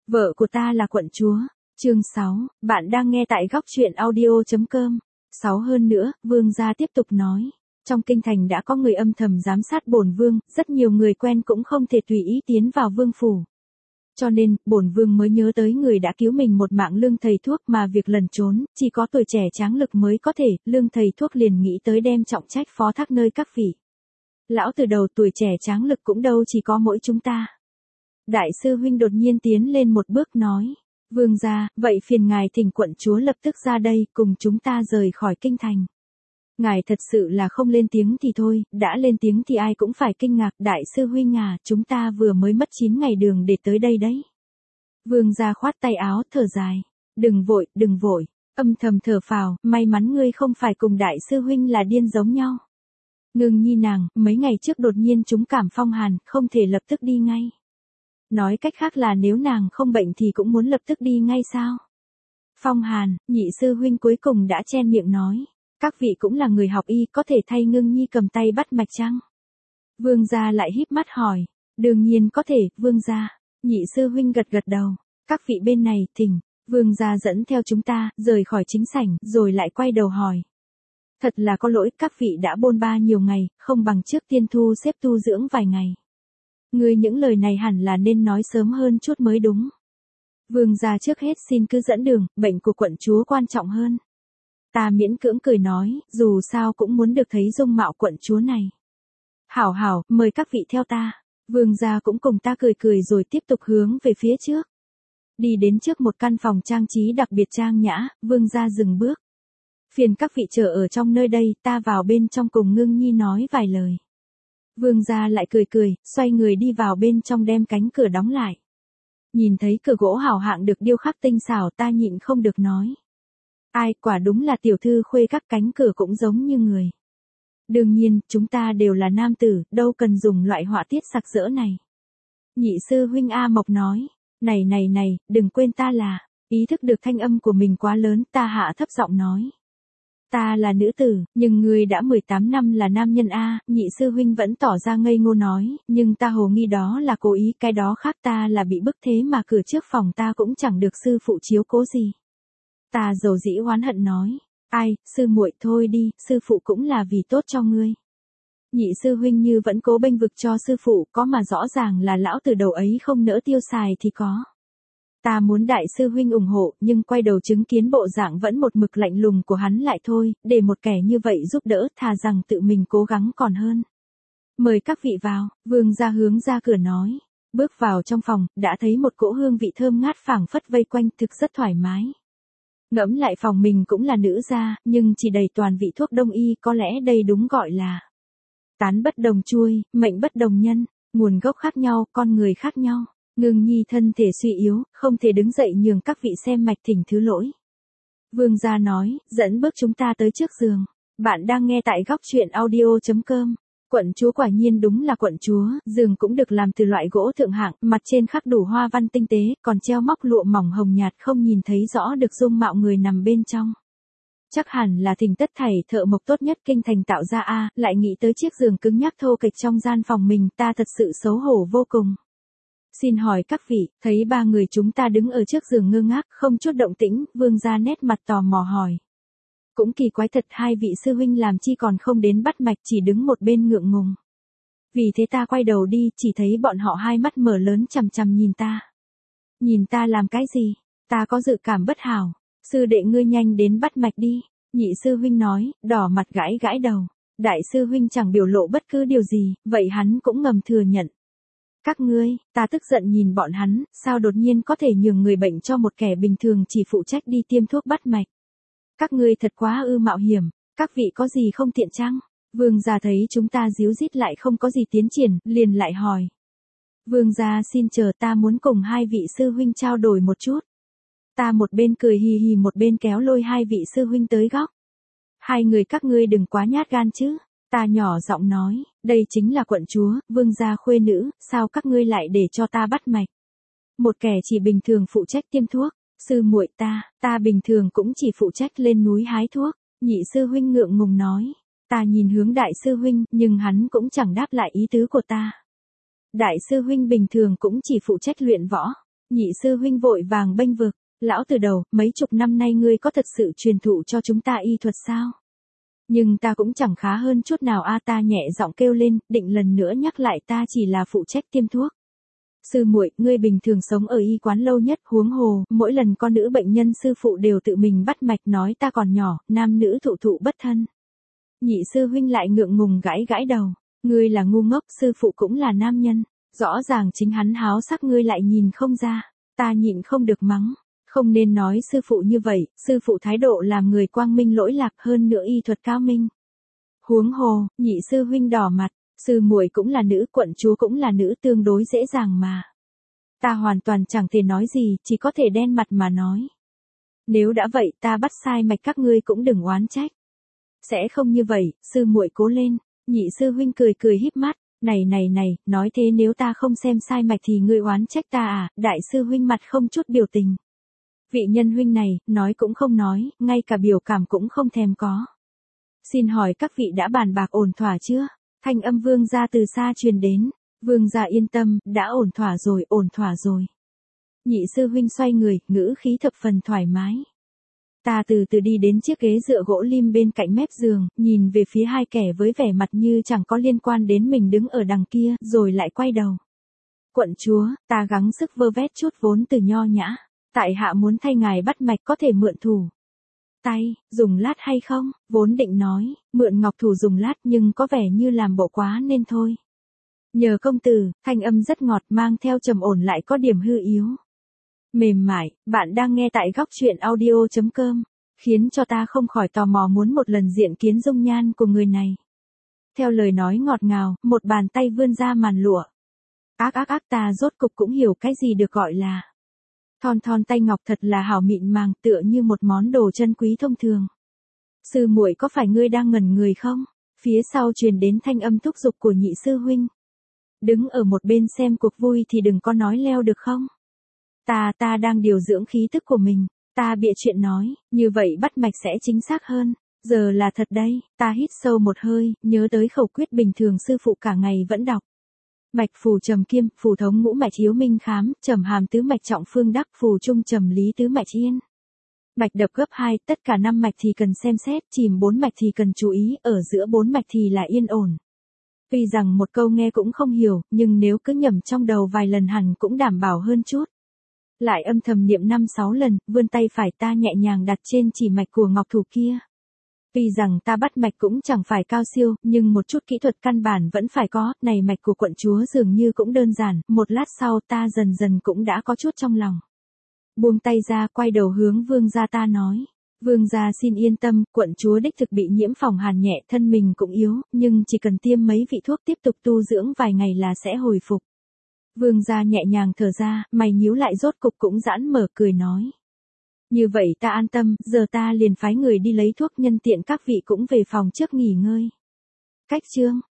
Vợ của ta là quận chúa. Chương 6, bạn đang nghe tại góc truyện audio.com. 6 hơn nữa, vương gia tiếp tục nói. Trong kinh thành đã có người âm thầm giám sát bổn vương, rất nhiều người quen cũng không thể tùy ý tiến vào vương phủ. Cho nên, bổn vương mới nhớ tới người đã cứu mình một mạng Lương thầy thuốc mà việc lẩn trốn, chỉ có tuổi trẻ tráng lực mới có thể, Lương thầy thuốc liền nghĩ tới đem trọng trách phó thác nơi các vị. Lão từ đầu tuổi trẻ tráng lực cũng đâu chỉ có mỗi chúng ta. Đại sư huynh đột nhiên tiến lên một bước nói. Vương gia, vậy phiền ngài thỉnh quận chúa lập tức ra đây cùng chúng ta rời khỏi kinh thành. Ngài thật sự là không lên tiếng thì thôi, đã lên tiếng thì ai cũng phải kinh ngạc. Đại sư huynh à, chúng ta vừa mới mất 9 ngày đường để tới đây đấy. Vương gia khoát tay áo thở dài. Đừng vội, âm thầm thở phào, may mắn ngươi không phải cùng đại sư huynh là điên giống nhau. Ngưng nhi nàng, mấy ngày trước đột nhiên chúng cảm phong hàn, không thể lập tức đi ngay. Nói cách khác là nếu nàng không bệnh thì cũng muốn lập tức đi ngay sao? Phong hàn, nhị sư huynh cuối cùng đã chen miệng nói. Các vị cũng là người học y, có thể thay Ngưng nhi cầm tay bắt mạch chăng? Vương gia lại híp mắt hỏi. Đương nhiên có thể, vương gia. Nhị sư huynh gật đầu. Các vị bên này, thỉnh. Vương gia dẫn theo chúng ta, rời khỏi chính sảnh, rồi lại quay đầu hỏi. Thật là có lỗi, các vị đã bôn ba nhiều ngày, không bằng trước tiên thu xếp tu dưỡng vài ngày. Ngươi những lời này hẳn là nên nói sớm hơn chút mới đúng. Vương gia trước hết xin cứ dẫn đường, bệnh của quận chúa quan trọng hơn. Ta miễn cưỡng cười nói, dù sao cũng muốn được thấy dung mạo quận chúa này. Hảo, mời các vị theo ta. Vương gia cũng cùng ta cười rồi tiếp tục hướng về phía trước. Đi đến trước một căn phòng trang trí đặc biệt trang nhã, vương gia dừng bước. Phiền các vị chờ ở trong nơi đây, ta vào bên trong cùng Ngưng nhi nói vài lời. Vương gia lại cười, xoay người đi vào bên trong đem cánh cửa đóng lại. Nhìn thấy cửa gỗ hảo hạng được điêu khắc tinh xảo ta nhịn không được nói. Ai, quả đúng là tiểu thư khuê các cánh cửa cũng giống như người. Đương nhiên, chúng ta đều là nam tử, đâu cần dùng loại họa tiết sặc sỡ này. Nhị sư huynh A Mộc nói. Này, đừng quên ta là. Ý thức được thanh âm của mình quá lớn, ta hạ thấp giọng nói. Ta là nữ tử, nhưng ngươi đã 18 năm là nam nhân a. Nhị sư huynh vẫn tỏ ra ngây ngô nói, nhưng ta hồ nghi đó là cố ý, cái đó khác ta là bị bức thế mà cửa trước phòng ta cũng chẳng được sư phụ chiếu cố gì. Ta dầu dĩ oán hận nói, ai, sư muội thôi đi, sư phụ cũng là vì tốt cho ngươi. Nhị sư huynh như vẫn cố bênh vực cho sư phụ, có mà rõ ràng là lão từ đầu ấy không nỡ tiêu xài thì có. Ta muốn đại sư huynh ủng hộ, nhưng quay đầu chứng kiến bộ dạng vẫn một mực lạnh lùng của hắn lại thôi, để một kẻ như vậy giúp đỡ, thà rằng tự mình cố gắng còn hơn. Mời các vị vào, vương gia hướng ra cửa nói. Bước vào trong phòng, đã thấy một cỗ hương vị thơm ngát phảng phất vây quanh, thực rất thoải mái. Ngẫm lại phòng mình cũng là nữ gia, nhưng chỉ đầy toàn vị thuốc đông y, có lẽ đây đúng gọi là tán bất đồng chuôi, mệnh bất đồng nhân, nguồn gốc khác nhau, con người khác nhau. Ngưng nhi thân thể suy yếu, không thể đứng dậy nhường các vị xem mạch, thỉnh thứ lỗi. Vương gia nói, dẫn bước chúng ta tới trước giường. Bạn đang nghe tại góc truyện audio.com. Quận chúa quả nhiên đúng là quận chúa, giường cũng được làm từ loại gỗ thượng hạng, mặt trên khắc đủ hoa văn tinh tế, còn treo móc lụa mỏng hồng nhạt không nhìn thấy rõ được dung mạo người nằm bên trong. Chắc hẳn là thỉnh tất thảy thợ mộc tốt nhất kinh thành tạo ra a. Lại nghĩ tới chiếc giường cứng nhắc thô kệch trong gian phòng mình, ta thật sự xấu hổ vô cùng. Xin hỏi các vị, thấy ba người chúng ta đứng ở trước giường ngơ ngác, không chút động tĩnh, vương gia nét mặt tò mò hỏi. Cũng kỳ quái thật, hai vị sư huynh làm chi còn không đến bắt mạch, chỉ đứng một bên ngượng ngùng. Vì thế ta quay đầu đi, chỉ thấy bọn họ hai mắt mở lớn chằm chằm nhìn ta. Nhìn ta làm cái gì? Ta có dự cảm bất hảo. Sư đệ ngươi nhanh đến bắt mạch đi. Nhị sư huynh nói, đỏ mặt gãi đầu. Đại sư huynh chẳng biểu lộ bất cứ điều gì, vậy hắn cũng ngầm thừa nhận. Các ngươi, ta tức giận nhìn bọn hắn, sao đột nhiên có thể nhường người bệnh cho một kẻ bình thường chỉ phụ trách đi tiêm thuốc bắt mạch. Các ngươi thật quá mạo hiểm, các vị có gì không tiện chăng? Vương gia thấy chúng ta díu dít lại không có gì tiến triển, liền lại hỏi. Vương gia xin chờ, ta muốn cùng hai vị sư huynh trao đổi một chút. Ta một bên cười hì hì một bên kéo lôi hai vị sư huynh tới góc. Hai người các ngươi đừng quá nhát gan chứ. Ta nhỏ giọng nói, đây chính là quận chúa, vương gia khuê nữ, sao các ngươi lại để cho ta bắt mạch? Một kẻ chỉ bình thường phụ trách tiêm thuốc, sư muội ta bình thường cũng chỉ phụ trách lên núi hái thuốc. Nhị sư huynh ngượng ngùng nói, ta nhìn hướng đại sư huynh, nhưng hắn cũng chẳng đáp lại ý tứ của ta. Đại sư huynh bình thường cũng chỉ phụ trách luyện võ. Nhị sư huynh vội vàng bênh vực, lão từ đầu, mấy chục năm nay ngươi có thật sự truyền thụ cho chúng ta y thuật sao? Nhưng ta cũng chẳng khá hơn chút nào a, ta nhẹ giọng kêu lên, định lần nữa nhắc lại ta chỉ là phụ trách tiêm thuốc. Sư muội, ngươi bình thường sống ở y quán lâu nhất, huống hồ, mỗi lần con nữ bệnh nhân sư phụ đều tự mình bắt mạch nói ta còn nhỏ, nam nữ thụ thụ bất thân. Nhị sư huynh lại ngượng ngùng gãi gãi đầu, ngươi là ngu ngốc, sư phụ cũng là nam nhân, rõ ràng chính hắn háo sắc ngươi lại nhìn không ra, ta nhịn không được mắng. Không nên nói sư phụ như vậy, sư phụ thái độ làm người quang minh lỗi lạc, hơn nữa y thuật cao minh. Huống hồ, nhị sư huynh đỏ mặt, sư muội cũng là nữ, quận chúa cũng là nữ, tương đối dễ dàng mà. Ta hoàn toàn chẳng thể nói gì, chỉ có thể đen mặt mà nói. Nếu đã vậy, ta bắt sai mạch các ngươi cũng đừng oán trách. Sẽ không như vậy, sư muội cố lên. Nhị sư huynh cười cười híp mắt, này, nói thế nếu ta không xem sai mạch thì ngươi oán trách ta à? Đại sư huynh mặt không chút biểu tình. Vị nhân huynh này, nói cũng không nói, ngay cả biểu cảm cũng không thèm có. Xin hỏi các vị đã bàn bạc ổn thỏa chưa? Thanh âm vương gia từ xa truyền đến. Vương gia yên tâm, đã ổn thỏa rồi. Nhị sư huynh xoay người, ngữ khí thập phần thoải mái. Ta từ từ đi đến chiếc ghế dựa gỗ lim bên cạnh mép giường, nhìn về phía hai kẻ với vẻ mặt như chẳng có liên quan đến mình đứng ở đằng kia, rồi lại quay đầu. Quận chúa, ta gắng sức vơ vét chút vốn từ nho nhã. Tại hạ muốn thay ngài bắt mạch, có thể mượn thủ tay, dùng lát hay không? Vốn định nói, mượn ngọc thủ dùng lát, nhưng có vẻ như làm bộ quá nên thôi. Nhờ công tử, thanh âm rất ngọt, mang theo trầm ổn lại có điểm hư yếu. Mềm mại, bạn đang nghe tại góc truyện audio.com, khiến cho ta không khỏi tò mò muốn một lần diện kiến dung nhan của người này. Theo lời nói ngọt ngào, một bàn tay vươn ra màn lụa. Ác, ta rốt cục cũng hiểu cái gì được gọi là thon tay ngọc, thật là hảo mịn màng, tựa như một món đồ chân quý thông thường. Sư muội, có phải ngươi đang ngẩn người không? Phía sau truyền đến thanh âm thúc giục của nhị sư huynh. Đứng ở một bên xem cuộc vui thì đừng có nói leo được không? Ta đang điều dưỡng khí tức của mình, ta bịa chuyện nói, như vậy bắt mạch sẽ chính xác hơn. Giờ là thật đây, ta hít sâu một hơi, nhớ tới khẩu quyết bình thường sư phụ cả ngày vẫn đọc. Mạch phù trầm kiêm, phù thống ngũ mạch chiếu minh khám, trầm hàm tứ mạch trọng phương đắc, phù trung trầm lý tứ mạch yên. Mạch đập gấp 2, tất cả 5 mạch thì cần xem xét, chìm 4 mạch thì cần chú ý, ở giữa 4 mạch thì là yên ổn. Tuy rằng một câu nghe cũng không hiểu, nhưng nếu cứ nhẩm trong đầu vài lần hẳn cũng đảm bảo hơn chút. Lại âm thầm niệm 5-6 lần, vươn tay phải ta nhẹ nhàng đặt trên chỉ mạch của ngọc thủ kia. Tuy rằng ta bắt mạch cũng chẳng phải cao siêu, nhưng một chút kỹ thuật căn bản vẫn phải có, này mạch của quận chúa dường như cũng đơn giản, một lát sau ta dần dần cũng đã có chút trong lòng. Buông tay ra, quay đầu hướng vương gia ta nói. Vương gia xin yên tâm, quận chúa đích thực bị nhiễm phòng hàn nhẹ, thân mình cũng yếu, nhưng chỉ cần tiêm mấy vị thuốc tiếp tục tu dưỡng vài ngày là sẽ hồi phục. Vương gia nhẹ nhàng thở ra, mày nhíu lại rốt cục cũng giãn mở cười nói. Như vậy ta an tâm, giờ ta liền phái người đi lấy thuốc, nhân tiện các vị cũng về phòng trước nghỉ ngơi. Cách chương.